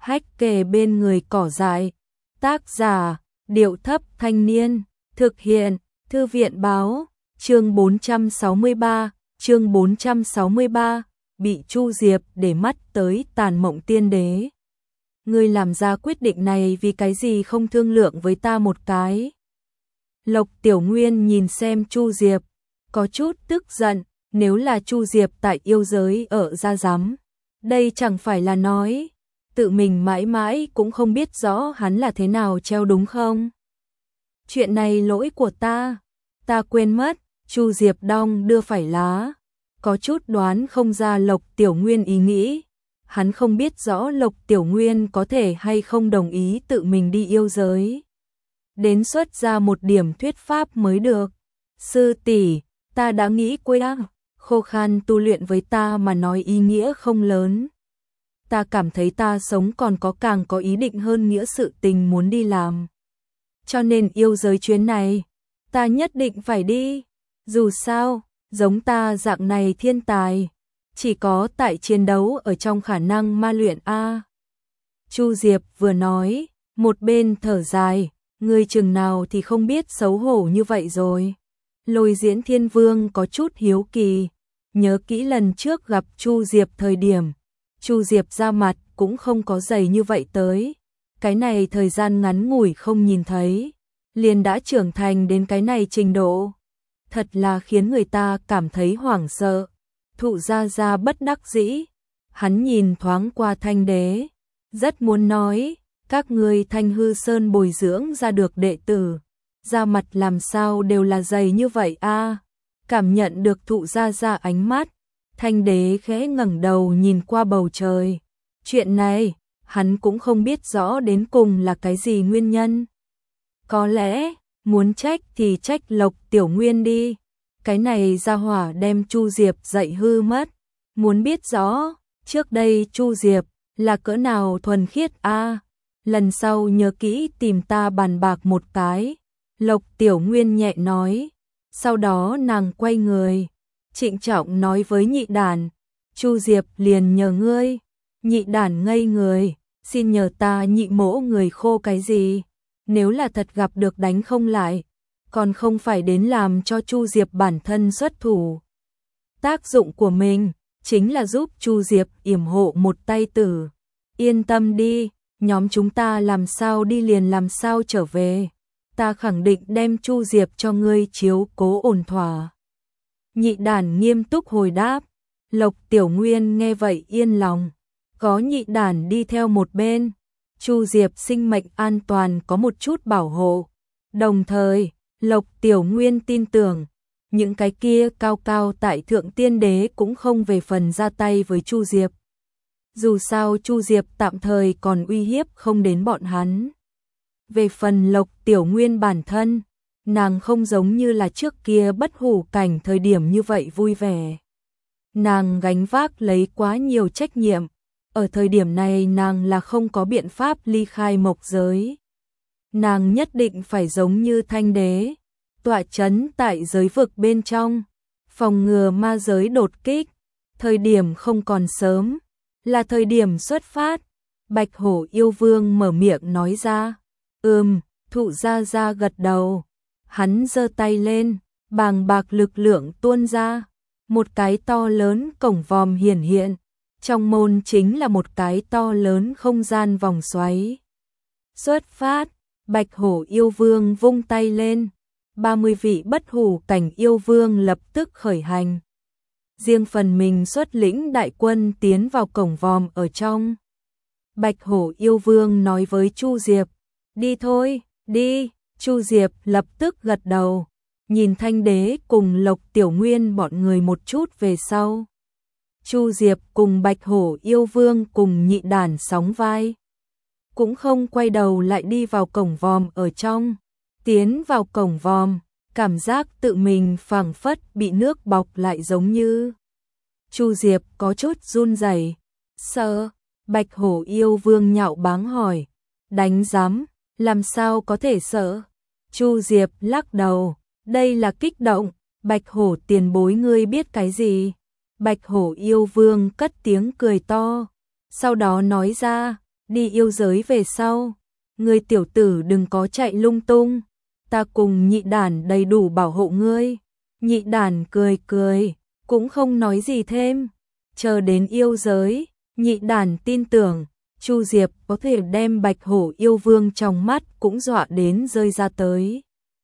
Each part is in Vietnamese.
hách kề bên người cỏ dại. Tác giả, Điệu Thấp Thanh Niên. Thực hiện, Thư viện Báo. Chương 463, chương 463, bị Chu Diệp để mắt tới Tàn Mộng Tiên Đế. Ngươi làm ra quyết định này vì cái gì không thương lượng với ta một cái? Lộc Tiểu Nguyên nhìn xem Chu Diệp, có chút tức giận, nếu là Chu Diệp tại yêu giới ở ra dám. Đây chẳng phải là nói, tự mình mãi mãi cũng không biết rõ hắn là thế nào treo đúng không? Chuyện này lỗi của ta quên mất. Chu Diệp đong đưa phải lá, có chút đoán không ra Lộc Tiểu Nguyên ý nghĩ. Hắn không biết rõ Lộc Tiểu Nguyên có thể hay không đồng ý tự mình đi yêu giới. Đến xuất ra một điểm thuyết pháp mới được. Sư tỷ, ta đã nghĩ qua, khô khan tu luyện với ta mà nói ý nghĩa không lớn. Ta cảm thấy ta sống còn có càng có ý định hơn nghĩa sự tình muốn đi làm. Cho nên yêu giới chuyến này, ta nhất định phải đi. Dù sao, giống ta dạng này thiên tài, chỉ có tại chiến đấu ở trong khả năng ma luyện a. Chu Diệp vừa nói, một bên thở dài, ngươi chừng nào thì không biết xấu hổ như vậy rồi. Lôi Diễn Thiên Vương có chút hiếu kỳ, nhớ kỹ lần trước gặp Chu Diệp thời điểm, Chu Diệp ra mặt cũng không có dày như vậy tới. Cái này thời gian ngắn ngủi không nhìn thấy, liền đã trưởng thành đến cái này trình độ. Thật là khiến người ta cảm thấy hoảng sợ. Thụ Gia bất đắc dĩ, hắn nhìn thoáng qua Thanh Đế, rất muốn nói, các ngươi Thanh Hư Sơn bồi dưỡng ra được đệ tử, da mặt làm sao đều là dày như vậy a. Cảm nhận được Thụ Gia ánh mắt, Thanh Đế khẽ ngẩng đầu nhìn qua bầu trời. Chuyện này, hắn cũng không biết rõ đến cùng là cái gì nguyên nhân. Có lẽ, muốn trách thì trách Lộc Tiểu Nguyên đi. Cái này ra hỏa đem Chu Diệp dạy hư mất. Muốn biết rõ, trước đây Chu Diệp là cỡ nào thuần khiết a. Lần sau nhớ kỹ tìm ta bàn bạc một cái. Lộc Tiểu Nguyên nhẹ nói. Sau đó nàng quay người, trịnh trọng nói với Nhị Đản, Chu Diệp liền nhờ ngươi. Nhị Đản ngây người, xin nhờ ta Nhị mỗ người khô cái gì? Nếu là thật gặp được đánh không lại, còn không phải đến làm cho Chu Diệp bản thân xuất thủ. Tác dụng của mình chính là giúp Chu Diệp yểm hộ một tay tử. Yên tâm đi, nhóm chúng ta làm sao đi liền làm sao trở về. Ta khẳng định đem Chu Diệp cho ngươi chiếu cố ổn thỏa. Nhị Đản nghiêm túc hồi đáp. Lộc Tiểu Nguyên nghe vậy yên lòng, có Nhị Đản đi theo một bên, Chu Diệp sinh mệnh an toàn có một chút bảo hộ. Đồng thời, Lộc Tiểu Nguyên tin tưởng, những cái kia cao cao tại thượng tiên đế cũng không về phần ra tay với Chu Diệp. Dù sao Chu Diệp tạm thời còn uy hiếp không đến bọn hắn. Về phần Lộc Tiểu Nguyên bản thân, nàng không giống như là trước kia bất hủ cảnh thời điểm như vậy vui vẻ. Nàng gánh vác lấy quá nhiều trách nhiệm, ở thời điểm này nàng là không có biện pháp ly khai mộc giới. Nàng nhất định phải giống như Thanh Đế, tọa chấn tại giới vực bên trong, phòng ngừa ma giới đột kích. Thời điểm không còn sớm, là thời điểm xuất phát. Bạch Hổ Yêu Vương mở miệng nói ra. Thụ Gia gật đầu. Hắn giơ tay lên, bàng bạc lực lượng tuôn ra. Một cái to lớn cổng vòm hiển hiện. Trong môn chính là một cái to lớn không gian vòng xoáy. Xuất phát, Bạch Hổ Yêu Vương vung tay lên. 30 vị bất hủ cảnh yêu vương lập tức khởi hành. Riêng phần mình xuất lĩnh đại quân tiến vào cổng vòm ở trong. Bạch Hổ Yêu Vương nói với Chu Diệp, đi thôi, đi. Chu Diệp lập tức gật đầu, nhìn Thanh Đế cùng Lộc Tiểu Nguyên bọn người một chút về sau. Chu Diệp cùng Bạch Hổ Yêu Vương cùng Nhị Đản sóng vai, cũng không quay đầu lại đi vào cổng vòm ở trong. Tiến vào cổng vòm, cảm giác tự mình phảng phất bị nước bọc lại giống như. Chu Diệp có chút run rẩy, sợ. Bạch Hổ Yêu Vương nhạo báng hỏi, đánh rắm, làm sao có thể sợ? Chu Diệp lắc đầu, đây là kích động. Bạch Hổ tiền bối ngươi biết cái gì? Bạch Hổ Yêu Vương cất tiếng cười to, sau đó nói ra, đi yêu giới về sau, ngươi tiểu tử đừng có chạy lung tung, ta cùng nhị đản đầy đủ bảo hộ ngươi. Nhị đản cười cười, cũng không nói gì thêm. Chờ đến yêu giới, nhị đản tin tưởng Chu Diệp có thể đem Bạch Hổ yêu vương trong mắt cũng dọa đến rơi ra tới.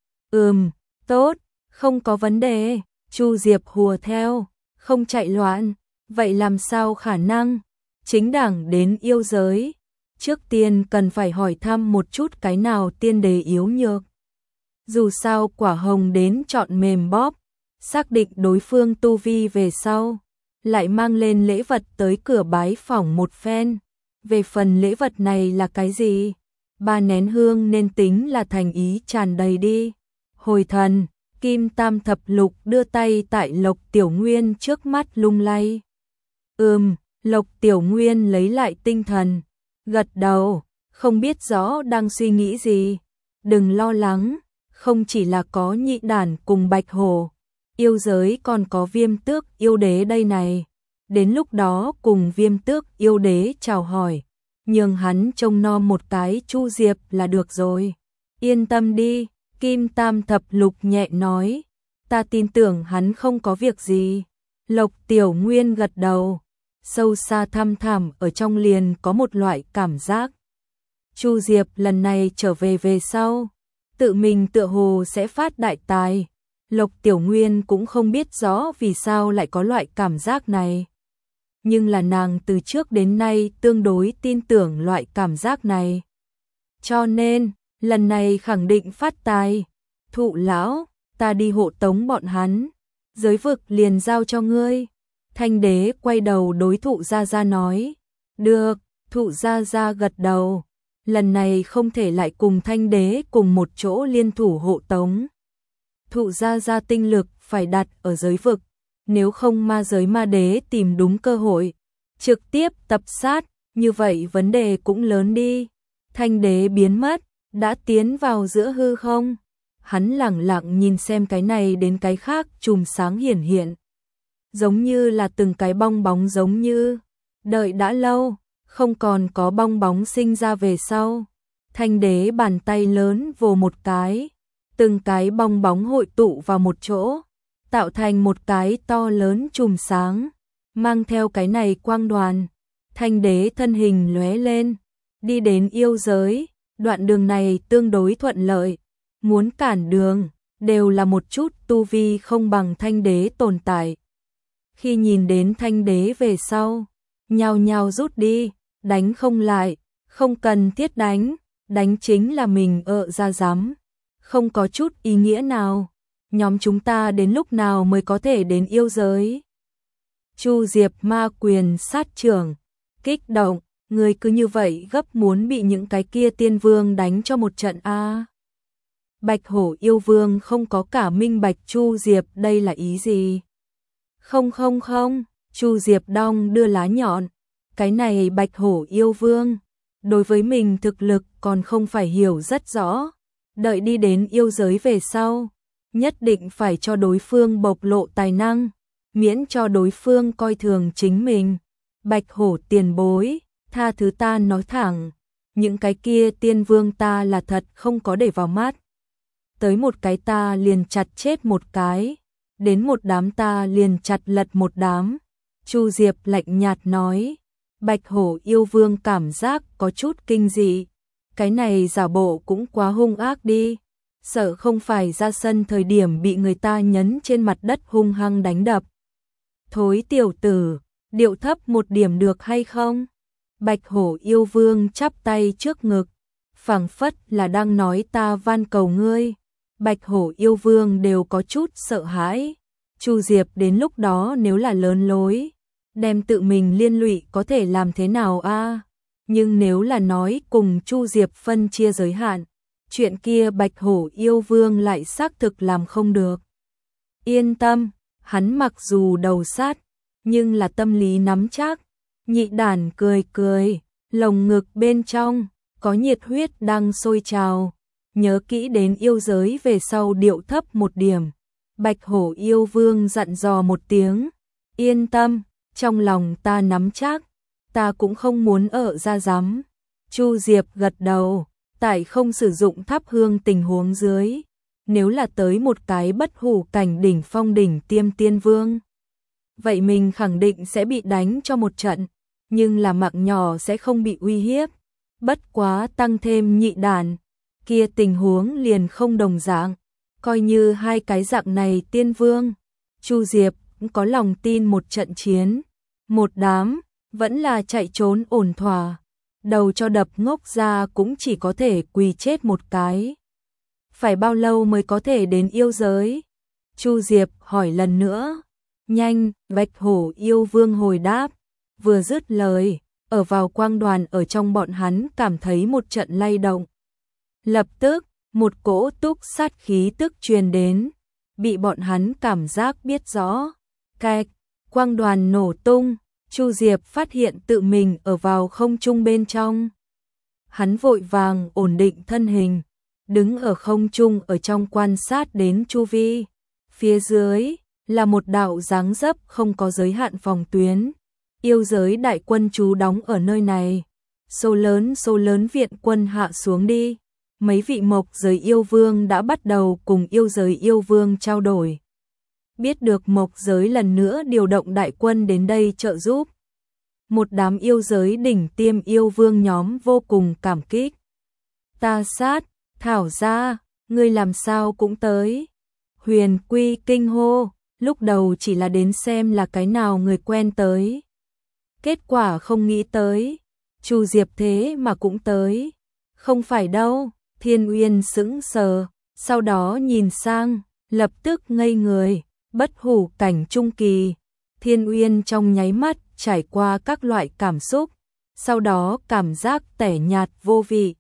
Tốt, không có vấn đề. Chu Diệp hùa theo, không chạy loạn, vậy làm sao khả năng? Chính đẳng đến yêu giới, trước tiên cần phải hỏi thăm một chút cái nào tiên đế yếu nhược. Dù sao quả hồng đến chọn mềm bóp, xác định đối phương tu vi về sau, lại mang lên lễ vật tới cửa bái phỏng một phen. Về phần lễ vật này là cái gì? 3 nén hương nên tính là thành ý tràn đầy đi. Hồi thần, Kim Tam Thập Lục đưa tay tại Lộc Tiểu Nguyên trước mắt lung lay. Lộc Tiểu Nguyên lấy lại tinh thần, gật đầu, không biết rõ đang suy nghĩ gì. Đừng lo lắng, không chỉ là có nhị đản cùng Bạch Hổ, yêu giới còn có Viêm Tước yêu đế đây này. Đến lúc đó cùng Viêm Tước yêu đế chào hỏi, nhường hắn trông nom một cái Chu Diệp là được rồi. Yên tâm đi, Kim Tam Thập Lục nhẹ nói, ta tin tưởng hắn không có việc gì. Lộc Tiểu Nguyên gật đầu, sâu xa thăm thẳm ở trong liền có một loại cảm giác. Chu Diệp lần này trở về sau, tự mình tựa hồ sẽ phát đại tài. Lộc Tiểu Nguyên cũng không biết rõ vì sao lại có loại cảm giác này. Nhưng là nàng từ trước đến nay tương đối tin tưởng loại cảm giác này. Cho nên, lần này khẳng định phát tài. Thụ lão, ta đi hộ tống bọn hắn, giới vực liền giao cho ngươi. Thanh đế quay đầu đối Thụ Gia Gia nói. Được, Thụ Gia Gia gật đầu. Lần này không thể lại cùng Thanh đế cùng một chỗ liên thủ hộ tống. Thụ Gia Gia tinh lực phải đặt ở giới vực, nếu không ma giới ma đế tìm đúng cơ hội, trực tiếp tập sát, như vậy vấn đề cũng lớn đi. Thanh đế biến mất, đã tiến vào giữa hư không. Hắn lẳng lặng nhìn xem cái này đến cái khác chùm sáng hiển hiện. Giống như là từng cái bong bóng, giống như đợi đã lâu, không còn có bong bóng sinh ra về sau. Thanh đế bàn tay lớn vồ một cái, từng cái bong bóng hội tụ vào một chỗ, tạo thành một cái to lớn chùm sáng, mang theo cái này quang đoàn. Thanh đế thân hình lóe lên, đi đến yêu giới, đoạn đường này tương đối thuận lợi, muốn cản đường, đều là một chút tu vi không bằng Thanh đế tồn tại. Khi nhìn đến Thanh đế về sau, nhao nhao rút đi, đánh không lại, không cần thiết đánh, đánh chính là mình ra dám, không có chút ý nghĩa nào. Nhóm chúng ta đến lúc nào mới có thể đến yêu giới? Chu Diệp ma quyền sát trưởng, kích động, người cứ như vậy gấp muốn bị những cái kia tiên vương đánh cho một trận a. Bạch Hổ yêu vương không có cả minh bạch Chu Diệp đây là ý gì. Không, Chu Diệp đong đưa lá nhọn, cái này Bạch Hổ yêu vương, đối với mình thực lực còn không phải hiểu rất rõ, đợi đi đến yêu giới về sau, nhất định phải cho đối phương bộc lộ tài năng, miễn cho đối phương coi thường chính mình. Bạch Hổ tiền bối, tha thứ ta nói thẳng, những cái kia tiên vương ta là thật không có để vào mắt. Tới một cái ta liền chặt chết một cái, đến một đám ta liền chặt lật một đám. Chu Diệp lạnh nhạt nói. Bạch Hổ yêu vương cảm giác có chút kinh dị, cái này giả bộ cũng quá hung ác đi, sợ không phải ra sân thời điểm bị người ta nhấn trên mặt đất hung hăng đánh đập. Thối tiểu tử, điệu thấp một điểm được hay không? Bạch Hổ yêu vương chắp tay trước ngực, phảng phất là đang nói ta van cầu ngươi. Bạch Hổ yêu vương đều có chút sợ hãi. Chu Diệp đến lúc đó nếu là lớn lối, đem tự mình liên lụy có thể làm thế nào a? Nhưng nếu là nói cùng Chu Diệp phân chia giới hạn, chuyện kia Bạch Hổ yêu vương lại xác thực làm không được. Yên tâm, hắn mặc dù đầu sát, nhưng là tâm lý nắm chắc. Nhị đản cười cười, lồng ngực bên trong có nhiệt huyết đang sôi trào. Nhớ kỹ đến yêu giới về sau điệu thấp một điểm. Bạch Hổ yêu vương dặn dò một tiếng. Yên tâm, trong lòng ta nắm chắc, ta cũng không muốn ở ra dám. Chu Diệp gật đầu, tại không sử dụng thắp hương tình huống dưới, nếu là tới một cái bất hủ cảnh đỉnh phong đỉnh tiêm tiên vương. Vậy mình khẳng định sẽ bị đánh cho một trận, nhưng là mạng nhỏ sẽ không bị uy hiếp. Bất quá tăng thêm nhị đàn, kia tình huống liền không đồng dạng, coi như hai cái dạng này tiên vương. Chu Diệp cũng có lòng tin một trận chiến, một đám, vẫn là chạy trốn ổn thỏa. Đầu cho đập ngốc ra cũng chỉ có thể quỳ chết một cái. Phải bao lâu mới có thể đến yêu giới? Chu Diệp hỏi lần nữa. Nhanh, Bạch Hổ yêu vương hồi đáp. Vừa dứt lời, ở vào quang đoàn ở trong bọn hắn cảm thấy một trận lay động. Lập tức, một cỗ túc sát khí tức truyền đến, bị bọn hắn cảm giác biết rõ. Cạch, quang đoàn nổ tung, Chu Diệp phát hiện tự mình ở vào không trung bên trong. Hắn vội vàng ổn định thân hình, đứng ở không trung ở trong quan sát đến chu vi. Phía dưới là một đạo dáng dấp không có giới hạn phòng tuyến. Yêu giới đại quân trú đóng ở nơi này. Số lớn viện quân hạ xuống đi. Mấy vị mộc giới yêu vương đã bắt đầu cùng yêu giới yêu vương trao đổi. Biết được mộc giới lần nữa điều động đại quân đến đây trợ giúp. Một đám yêu giới đỉnh tiêm yêu vương nhóm vô cùng cảm kích. Ta sát, Thảo gia, ngươi làm sao cũng tới. Huyền Quy kinh hô, lúc đầu chỉ là đến xem là cái nào người quen tới. Kết quả không nghĩ tới, Chu Diệp thế mà cũng tới. Không phải đâu, Thiên Uyên sững sờ, sau đó nhìn sang, lập tức ngây người, bất hủ cảnh trung kỳ. Thiên Uyên trong nháy mắt trải qua các loại cảm xúc, sau đó cảm giác tẻ nhạt vô vị.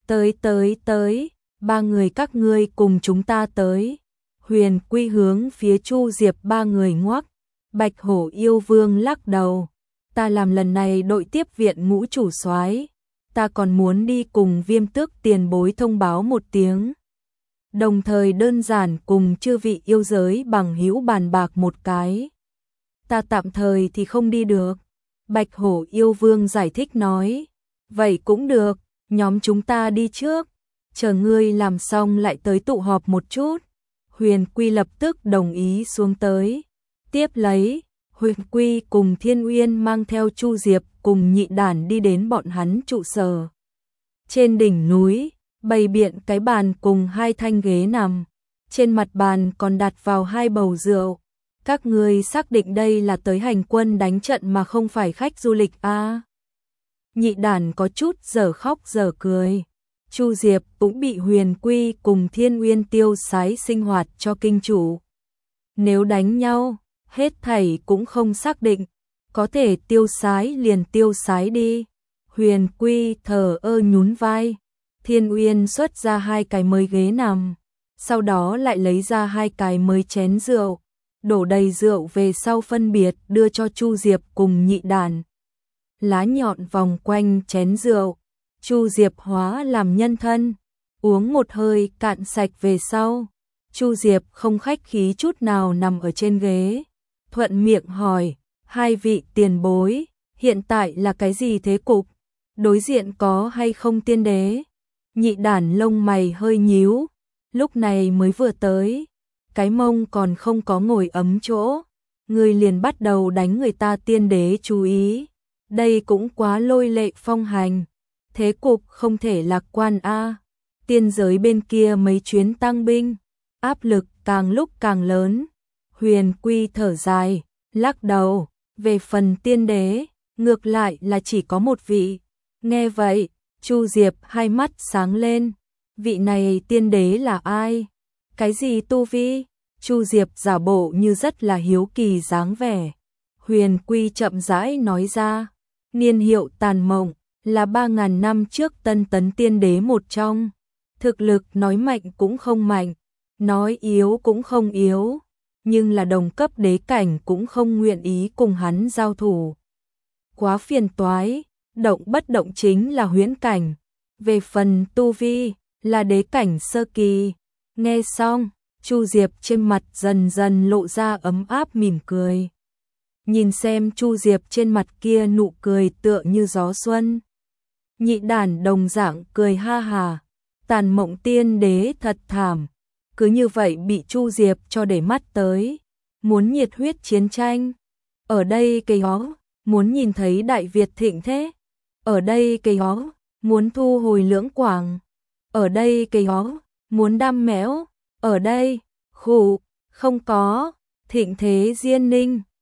Tới, ba người các ngươi cùng chúng ta tới. Huyền Quy hướng phía Chu Diệp ba người ngoắc. Bạch Hổ yêu vương lắc đầu. Ta làm lần này đội tiếp viện ngũ chủ soái, ta còn muốn đi cùng Viêm Tước tiền bối thông báo một tiếng. Đồng thời đơn giản cùng chư vị yêu giới bằng hữu bàn bạc một cái. Ta tạm thời thì không đi được. Bạch Hổ yêu vương giải thích nói. Vậy cũng được, nhóm chúng ta đi trước. Chờ ngươi làm xong lại tới tụ họp một chút. Huyền Quy lập tức đồng ý xuống tới. Tiếp lấy, Huyền Quy cùng Thiên Uyên mang theo Chu Diệp cùng nhị đản đi đến bọn hắn trụ sở. Trên đỉnh núi, bày biện cái bàn cùng hai thanh ghế nằm. Trên mặt bàn còn đặt vào hai bầu rượu. Các ngươi xác định đây là tới hành quân đánh trận mà không phải khách du lịch à? Nhị đản có chút giờ khóc giờ cười. Chu Diệp cũng bị Huyền Quy cùng Thiên Uyên tiêu sái sinh hoạt cho kinh chủ. Nếu đánh nhau, hết thảy cũng không xác định, có thể tiêu sái liền tiêu sái đi. Huyền Quy thờ ơ nhún vai. Thiên Uyên xuất ra hai cái mới ghế nằm, sau đó lại lấy ra hai cái mới chén rượu, đổ đầy rượu về sau phân biệt đưa cho Chu Diệp cùng nhị đản. Lá nhọn vòng quanh chén rượu, Chu Diệp hóa làm nhân thân, uống một hơi cạn sạch về sau. Chu Diệp không khách khí chút nào nằm ở trên ghế, thuận miệng hỏi, hai vị tiền bối, hiện tại là cái gì thế cục? Đối diện có hay không tiên đế? Nhị đản lông mày hơi nhíu, lúc này mới vừa tới, cái mông còn không có ngồi ấm chỗ, người liền bắt đầu đánh người ta tiên đế chú ý. Đây cũng quá lôi lệ phong hành, thế cục không thể lạc quan a. Tiên giới bên kia mấy chuyến tăng binh, áp lực càng lúc càng lớn. Huyền Quy thở dài, lắc đầu, về phần tiên đế, ngược lại là chỉ có một vị. Nghe vậy, Chu Diệp hai mắt sáng lên, vị này tiên đế là ai? Cái gì tu vi? Chu Diệp giả bộ như rất là hiếu kỳ dáng vẻ. Huyền Quy chậm rãi nói ra, niên hiệu Tàn Mộng, là 3.000 năm trước Tân Tấn tiên đế một trong. Thực lực nói mạnh cũng không mạnh, nói yếu cũng không yếu, nhưng là đồng cấp đế cảnh cũng không nguyện ý cùng hắn giao thủ. Quá phiền toái, động bất động chính là huyễn cảnh. Về phần tu vi, là đế cảnh sơ kỳ. Nghe xong, Chu Diệp trên mặt dần dần lộ ra ấm áp mỉm cười. Nhìn xem Chu Diệp trên mặt kia nụ cười tựa như gió xuân. Nhị đản đồng dạng cười ha hà, Tàn Mộng Tiên Đế thật thảm, cứ như vậy bị Chu Diệp cho để mắt tới, muốn nhiệt huyết chiến tranh. Ở đây cây ó, muốn nhìn thấy Đại Việt thịnh thế. Ở đây cây ó, muốn thu hồi Lưỡng Quảng. Ở đây cây ó, muốn đam mẽo. Ở đây, khụ, không có, thịnh thế Diên Ninh.